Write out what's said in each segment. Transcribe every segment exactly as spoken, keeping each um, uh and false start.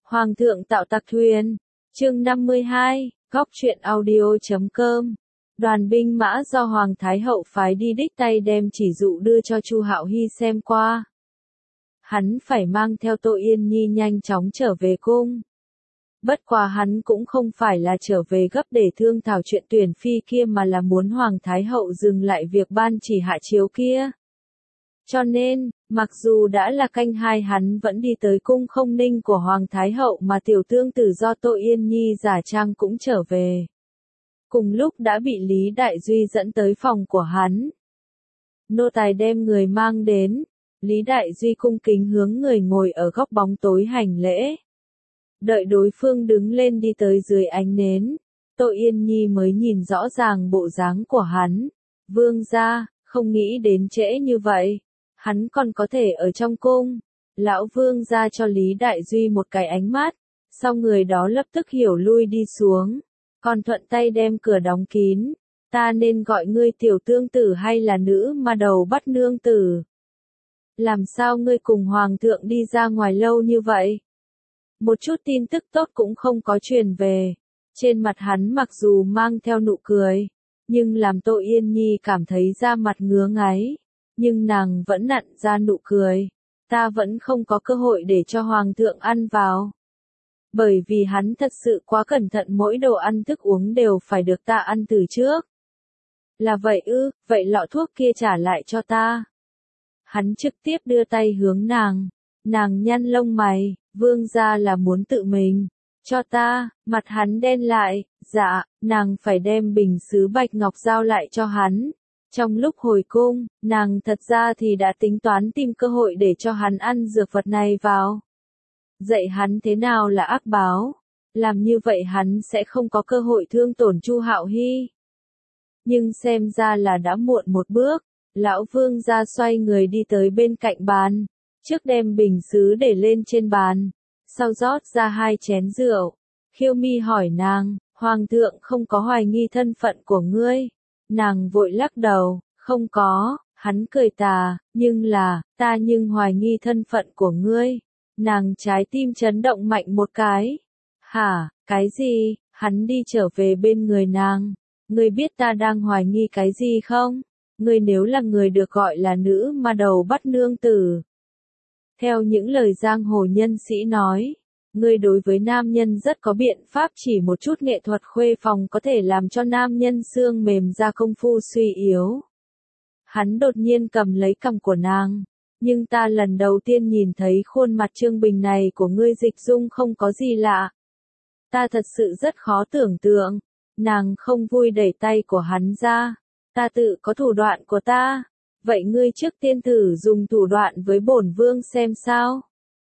Hoàng thượng tạo tặc thuyền. Chương năm mươi hai, góc truyện audio chấm com. Đoàn binh mã do Hoàng Thái Hậu phái đi đích tay đem chỉ dụ đưa cho Chu Hạo Hy xem qua. Hắn phải mang theo Tô Yên Nhi nhanh chóng trở về cung. Bất quá hắn cũng không phải là trở về gấp để thương thảo chuyện tuyển phi kia mà là muốn Hoàng Thái Hậu dừng lại việc ban chỉ hạ chiếu kia. Cho nên, mặc dù đã là canh hai hắn vẫn đi tới cung Không Ninh của Hoàng Thái Hậu mà tiểu tương tử do Tô Yên Nhi giả trang cũng trở về. Cùng lúc đã bị Lý Đại Duy dẫn tới phòng của hắn. Nô tài đem người mang đến, Lý Đại Duy cung kính hướng người ngồi ở góc bóng tối hành lễ. Đợi đối phương đứng lên đi tới dưới ánh nến, Tô Yên Nhi mới nhìn rõ ràng bộ dáng của hắn. Vương gia, không nghĩ đến trễ như vậy. Hắn còn có thể ở trong cung. Lão vương gia cho Lý Đại Duy một cái ánh mắt, sau người đó lập tức hiểu lui đi xuống, còn thuận tay đem cửa đóng kín. Ta nên gọi ngươi tiểu tương tử hay là nữ mà đầu bắt nương tử? Làm sao ngươi cùng hoàng thượng đi ra ngoài lâu như vậy? Một chút tin tức tốt cũng không có truyền về. Trên mặt hắn mặc dù mang theo nụ cười, nhưng làm Tô Yên Nhi cảm thấy da mặt ngứa ngáy. Nhưng nàng vẫn nặn ra nụ cười. Ta vẫn không có cơ hội để cho hoàng thượng ăn vào. Bởi vì hắn thật sự quá cẩn thận, mỗi đồ ăn thức uống đều phải được ta ăn từ trước. Là vậy ư, vậy lọ thuốc kia trả lại cho ta. Hắn trực tiếp đưa tay hướng nàng. Nàng nhăn lông mày, vương gia là muốn tự mình cho ta. Mặt hắn đen lại, dạ, nàng phải đem bình sứ bạch ngọc giao lại cho hắn. Trong lúc hồi cung, nàng thật ra thì đã tính toán tìm cơ hội để cho hắn ăn dược vật này vào. Dạy hắn thế nào là ác báo. Làm như vậy hắn sẽ không có cơ hội thương tổn Chu Hạo Hy. Nhưng xem ra là đã muộn một bước. Lão vương gia xoay người đi tới bên cạnh bàn. Trước đem bình sứ để lên trên bàn. Sau rót ra hai chén rượu. Khiêu Mi hỏi nàng, hoàng thượng không có hoài nghi thân phận của ngươi. Nàng vội lắc đầu, không có. Hắn cười tà, nhưng là, ta nhưng hoài nghi thân phận của ngươi. Nàng trái tim chấn động mạnh một cái. Hả, cái gì? Hắn đi trở về bên người nàng. Ngươi biết ta đang hoài nghi cái gì không? Ngươi nếu là người được gọi là nữ mà đầu bắt nương tử. Theo những lời giang hồ nhân sĩ nói, ngươi đối với nam nhân rất có biện pháp, chỉ một chút nghệ thuật khuê phòng có thể làm cho nam nhân xương mềm ra, công phu suy yếu. Hắn đột nhiên cầm lấy cằm của nàng. Nhưng ta lần đầu tiên nhìn thấy khuôn mặt Trương Bình này của ngươi, Dịch Dung, không có gì lạ. Ta thật sự rất khó tưởng tượng. Nàng không vui đẩy tay của hắn ra. Ta tự có thủ đoạn của ta. Vậy ngươi trước tiên thử dùng thủ đoạn với bổn vương xem sao.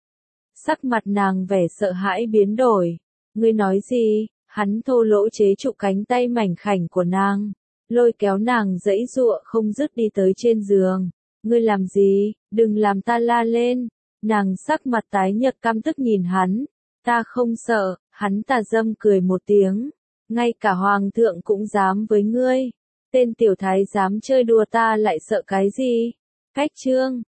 Sắc mặt nàng vẻ sợ hãi biến đổi. Ngươi nói gì? Hắn thô lỗ chế trụ cánh tay mảnh khảnh của nàng, lôi kéo nàng giãy giụa không dứt đi tới trên giường. Ngươi làm gì? Đừng làm ta la lên. Nàng sắc mặt tái nhợt căm tức nhìn hắn. Ta không sợ. Hắn tà dâm cười một tiếng. Ngay cả hoàng thượng cũng dám với ngươi. Tên tiểu thái dám chơi đùa ta lại sợ cái gì? Cách chương